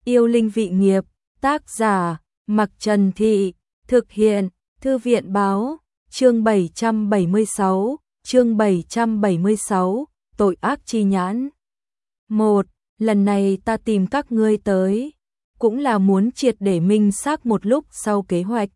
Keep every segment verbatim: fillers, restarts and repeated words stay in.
Yêu linh vị nghiệp, tác giả, Mặc Trần Thị, thực hiện, Thư viện báo, chương bảy trăm bảy mươi sáu, chương bảy trăm bảy mươi sáu, tội ác chi nhãn. Một, lần này ta tìm các ngươi tới, cũng là muốn triệt để minh xác một lúc sau kế hoạch.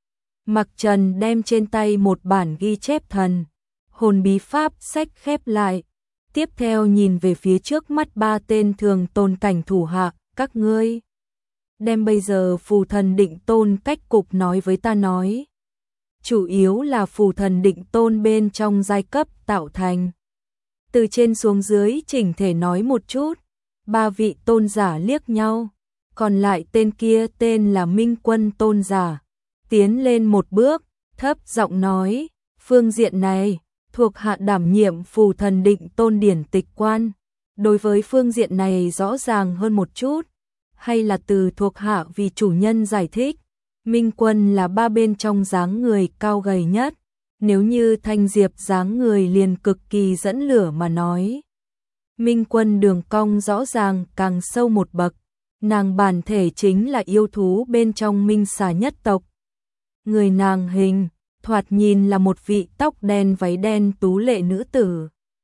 Mặc Trần đem trên tay một bản ghi chép thần, hồn bí pháp sách khép lại, tiếp theo nhìn về phía trước mắt ba tên thường tôn cảnh thủ hạ, các ngươi đem bây giờ phù thần định tôn cách cục nói với ta nói. Chủ yếu là phù thần định tôn bên trong giai cấp tạo thành. Từ trên xuống dưới chỉnh thể nói một chút, ba vị tôn giả liếc nhau, còn lại tên kia tên là Minh Quân tôn giả. Tiến lên một bước, thấp giọng nói, phương diện này, thuộc hạ đảm nhiệm phù thần định tôn điển tịch quan. Đối với phương diện này rõ ràng hơn một chút, hay là từ thuộc hạ vì chủ nhân giải thích. Minh Quân là ba bên trong dáng người cao gầy nhất, nếu như Thanh Diệp dáng người liền cực kỳ dẫn lửa mà nói. Minh Quân đường cong rõ ràng càng sâu một bậc, nàng bản thể chính là yêu thú bên trong Minh Xà nhất tộc. Người nàng hình, thoạt nhìn là một vị tóc đen váy đen tú lệ nữ tử.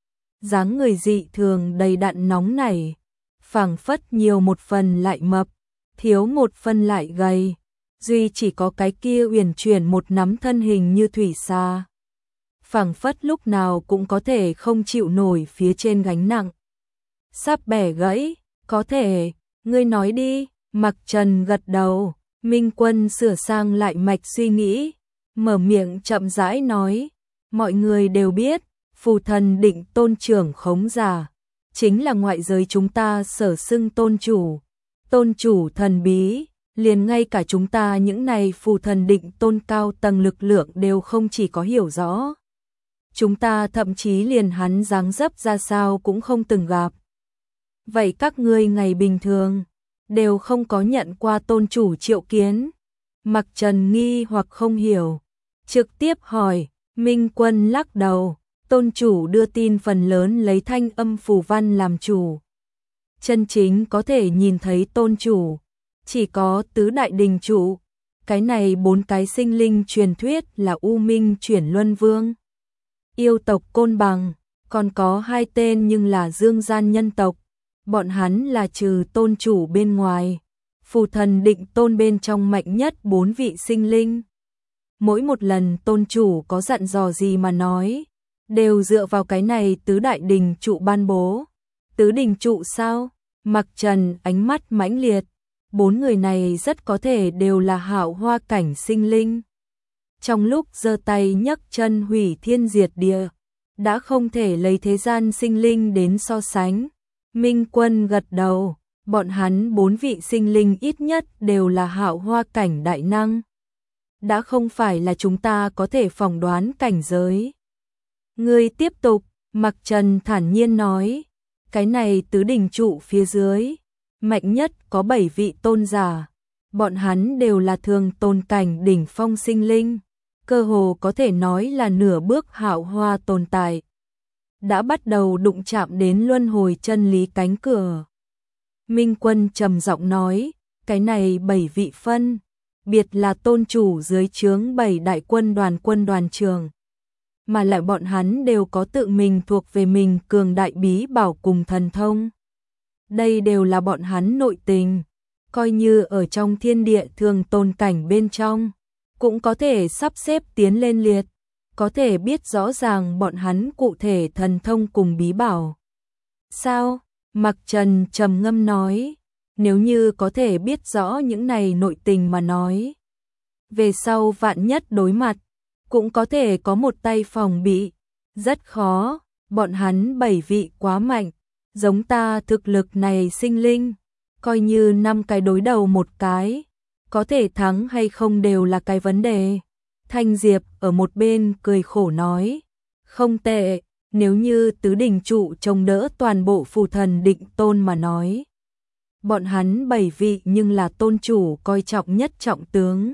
Dáng người dị thường đầy đặn nóng nảy, phảng phất nhiều một phần lại mập, thiếu một phần lại gầy, duy chỉ có cái kia uyển chuyển một nắm thân hình như thủy xa. Phảng phất lúc nào cũng có thể không chịu nổi phía trên gánh nặng. Sắp bẻ gãy, có thể, ngươi nói đi, Mặc Trần gật đầu. Minh Quân sửa sang lại mạch suy nghĩ, mở miệng chậm rãi nói, mọi người đều biết, phù thần định tôn trưởng khống giả, chính là ngoại giới chúng ta sở xưng tôn chủ, tôn chủ thần bí, liền ngay cả chúng ta những này phù thần định tôn cao tầng lực lượng đều không chỉ có hiểu rõ. Chúng ta thậm chí liền hắn dáng dấp ra sao cũng không từng gặp. Vậy các ngươi ngày bình thường đều không có nhận qua tôn chủ triệu kiến. Mặc Trần nghi hoặc không hiểu, trực tiếp hỏi. Minh Quân lắc đầu, tôn chủ đưa tin phần lớn lấy thanh âm phù văn làm chủ. Chân chính có thể nhìn thấy tôn chủ, chỉ có tứ đại đình chủ. Cái này bốn cái sinh linh truyền thuyết là U Minh chuyển Luân Vương, yêu tộc Côn Bằng, còn có hai tên nhưng là Dương Gian nhân tộc. Bọn hắn là trừ tôn chủ bên ngoài, phù thần định tôn bên trong mạnh nhất bốn vị sinh linh. Mỗi một lần tôn chủ có dặn dò gì mà nói, đều dựa vào cái này tứ đại đình trụ ban bố. Tứ đình trụ sao? Mặc Trần ánh mắt mãnh liệt. Bốn người này rất có thể đều là hạo hoa cảnh sinh linh. Trong lúc giơ tay nhấc chân hủy thiên diệt địa, đã không thể lấy thế gian sinh linh đến so sánh. Minh Quân gật đầu, bọn hắn bốn vị sinh linh ít nhất đều là hạo hoa cảnh đại năng. Đã không phải là chúng ta có thể phỏng đoán cảnh giới. Ngươi tiếp tục, Mặc Trần thản nhiên nói, cái này tứ đỉnh trụ phía dưới, mạnh nhất có bảy vị tôn giả. Bọn hắn đều là thường tôn cảnh đỉnh phong sinh linh, cơ hồ có thể nói là nửa bước hạo hoa tồn tại. Đã bắt đầu đụng chạm đến luân hồi chân lý cánh cửa. Minh Quân trầm giọng nói, cái này bảy vị phân, biệt là tôn chủ dưới trướng bảy đại quân đoàn quân đoàn trường, mà lại bọn hắn đều có tự mình thuộc về mình cường đại bí bảo cùng thần thông. Đây đều là bọn hắn nội tình, coi như ở trong thiên địa thường tôn cảnh bên trong, cũng có thể sắp xếp tiến lên liệt. Có thể biết rõ ràng bọn hắn cụ thể thần thông cùng bí bảo. Sao? Mặc Trần trầm ngâm nói, nếu như có thể biết rõ những này nội tình mà nói, về sau vạn nhất đối mặt, cũng có thể có một tay phòng bị. Rất khó, bọn hắn bảy vị quá mạnh, giống ta thực lực này sinh linh, coi như năm cái đối đầu một cái, có thể thắng hay không đều là cái vấn đề. Thanh Diệp ở một bên cười khổ nói, không tệ, nếu như tứ đỉnh trụ chống đỡ toàn bộ phù thần định tôn mà nói. Bọn hắn bảy vị nhưng là tôn chủ coi trọng nhất trọng tướng.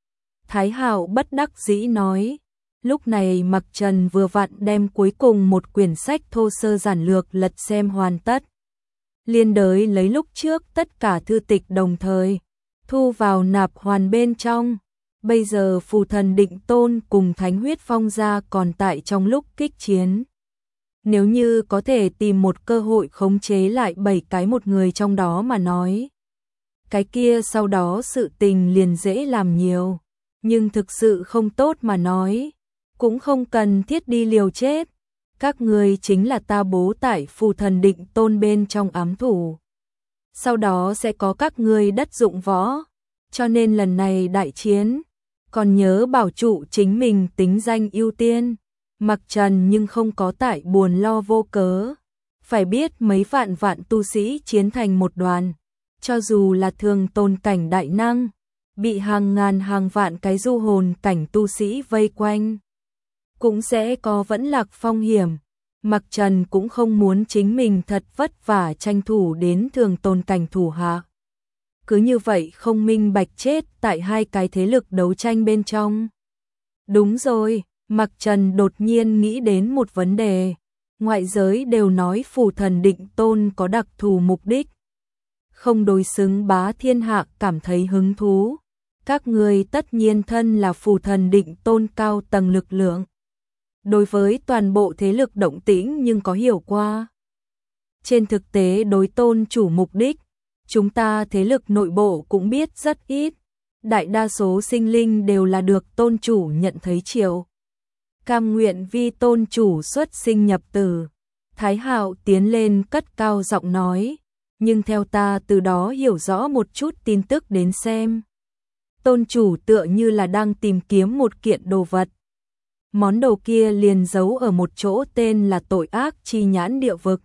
Thái Hạo bất đắc dĩ nói, lúc này Mặc Trần vừa vặn đem cuối cùng một quyển sách thô sơ giản lược lật xem hoàn tất. liên đới lấy lúc trước tất cả thư tịch đồng thời thu vào nạp hoàn bên trong. Bây giờ phù thần Định Tôn cùng Thánh Huyết Phong gia còn tại trong lúc kích chiến. Nếu như có thể tìm một cơ hội khống chế lại bảy cái một người trong đó mà nói, cái kia sau đó sự tình liền dễ làm nhiều. Nhưng thực sự không tốt mà nói, cũng không cần thiết đi liều chết. Các người chính là ta bố tại phù thần Định Tôn bên trong ám thủ. Sau đó sẽ có các người đất dụng võ. Cho nên lần này đại chiến, còn nhớ bảo trụ chính mình tính danh ưu tiên. Mặc Trần nhưng không có tại buồn lo vô cớ. Phải biết mấy vạn vạn tu sĩ chiến thành một đoàn. Cho dù là thường tôn cảnh đại năng, bị hàng ngàn hàng vạn cái du hồn cảnh tu sĩ vây quanh, cũng sẽ có vẫn lạc phong hiểm. Mặc Trần cũng không muốn chính mình thật vất vả tranh thủ đến thường tôn cảnh thủ hạ. Cứ như vậy không minh bạch chết tại hai cái thế lực đấu tranh bên trong. Đúng rồi, Mặc Trần đột nhiên nghĩ đến một vấn đề. Ngoại giới đều nói phù thần Định Tôn có đặc thù mục đích. Không đối xứng bá thiên hạ cảm thấy hứng thú. Các người tất nhiên thân là phù thần Định Tôn cao tầng lực lượng. Đối với toàn bộ thế lực động tĩnh nhưng có hiểu qua. Trên thực tế đối tôn chủ mục đích, chúng ta thế lực nội bộ cũng biết rất ít. Đại đa số sinh linh đều là được tôn chủ nhận thấy chiều. Cam nguyện vi tôn chủ xuất sinh nhập tử. Thái Hạo tiến lên cất cao giọng nói. Nhưng theo ta từ đó hiểu rõ một chút tin tức đến xem. Tôn chủ tựa như là đang tìm kiếm một kiện đồ vật. Món đồ kia liền giấu ở một chỗ tên là tội ác chi nhãn địa vực.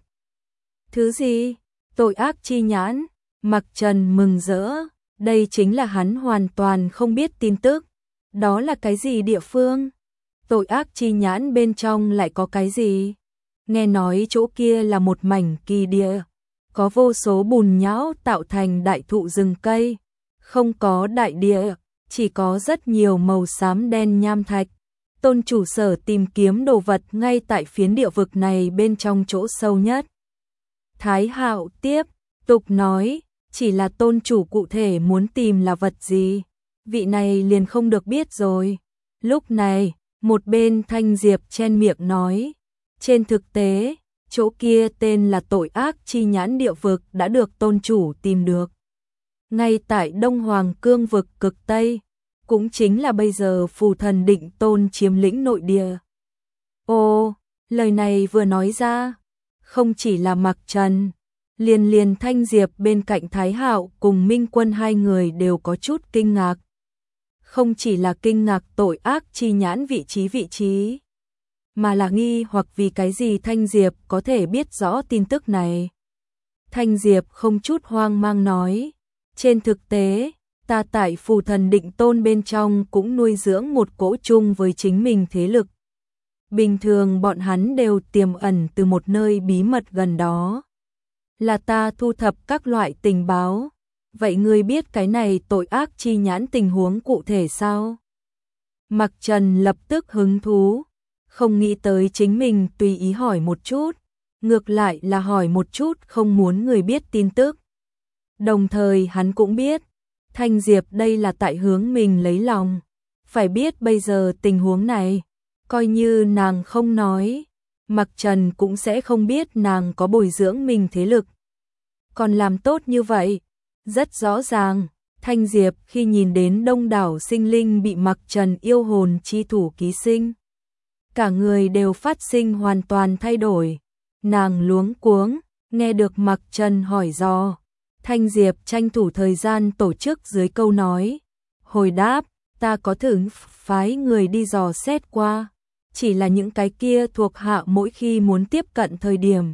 Thứ gì? Tội ác chi nhãn? Mặc Trần mừng rỡ. Đây chính là hắn hoàn toàn không biết tin tức. Đó là cái gì địa phương? Tội ác chi nhãn bên trong lại có cái gì? Nghe nói chỗ kia là một mảnh kỳ địa. Có vô số bùn nhão tạo thành đại thụ rừng cây. Không có đại địa, chỉ có rất nhiều màu xám đen nham thạch. Tôn chủ sở tìm kiếm đồ vật ngay tại phiến địa vực này bên trong chỗ sâu nhất. Thái Hạo tiếp tục nói, chỉ là tôn chủ cụ thể muốn tìm là vật gì, vị này liền không được biết rồi. Lúc này, một bên Thanh Diệp chen miệng nói, trên thực tế, chỗ kia tên là tội ác chi nhãn địa vực đã được tôn chủ tìm được. Ngay tại Đông Hoàng Cương vực cực Tây, cũng chính là bây giờ phù thần Định Tôn chiếm lĩnh nội địa. Ô, lời này vừa nói ra, không chỉ là Mặc Trần, liền liền Thanh Diệp bên cạnh Thái Hạo cùng Minh Quân hai người đều có chút kinh ngạc. Không chỉ là kinh ngạc tội ác chi nhãn vị trí vị trí, mà là nghi hoặc vì cái gì Thanh Diệp có thể biết rõ tin tức này. Thanh Diệp không chút hoang mang nói, trên thực tế, ta tại phù thần Định Tôn bên trong cũng nuôi dưỡng một cỗ chung với chính mình thế lực. Bình thường bọn hắn đều tiềm ẩn từ một nơi bí mật gần đó. Là ta thu thập các loại tình báo. Vậy ngươi biết cái này tội ác chi nhãn tình huống cụ thể sao? Mặc Trần lập tức hứng thú. Không nghĩ tới chính mình tùy ý hỏi một chút. Ngược lại là hỏi một chút không muốn người biết tin tức. Đồng thời hắn cũng biết, Thanh Diệp đây là tại hướng mình lấy lòng. Phải biết bây giờ tình huống này, coi như nàng không nói, Mặc Trần cũng sẽ không biết nàng có bồi dưỡng mình thế lực. Còn làm tốt như vậy, rất rõ ràng, Thanh Diệp khi nhìn đến đông đảo sinh linh bị Mặc Trần yêu hồn chi thủ ký sinh. Cả người đều phát sinh hoàn toàn thay đổi. Nàng luống cuống, nghe được Mặc Trần hỏi dò. Thanh Diệp tranh thủ thời gian tổ chức dưới câu nói. Hồi đáp, ta có thử phái người đi dò xét qua. Chỉ là những cái kia thuộc hạ mỗi khi muốn tiếp cận thời điểm,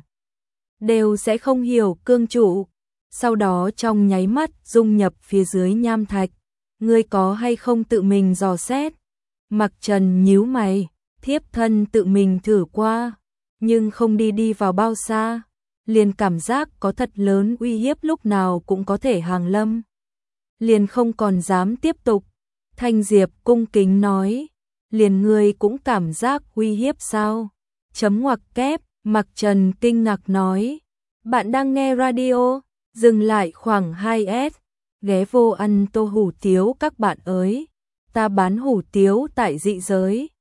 đều sẽ không hiểu cương trụ. Sau đó trong nháy mắt dung nhập phía dưới nham thạch. Ngươi có hay không tự mình dò xét? Mặc Trần nhíu mày, thiếp thân tự mình thử qua. Nhưng không đi đi vào bao xa. Liền cảm giác có thật lớn uy hiếp lúc nào cũng có thể hàng lâm. Liền không còn dám tiếp tục. Thanh Diệp cung kính nói. Liền ngươi cũng cảm giác uy hiếp sao? Chấm ngoặc kép, Mặc Trần kinh ngạc nói. Bạn đang nghe radio, dừng lại khoảng hai s, ghé vô ăn tô hủ tiếu các bạn ơi. Ta bán hủ tiếu tại dị giới.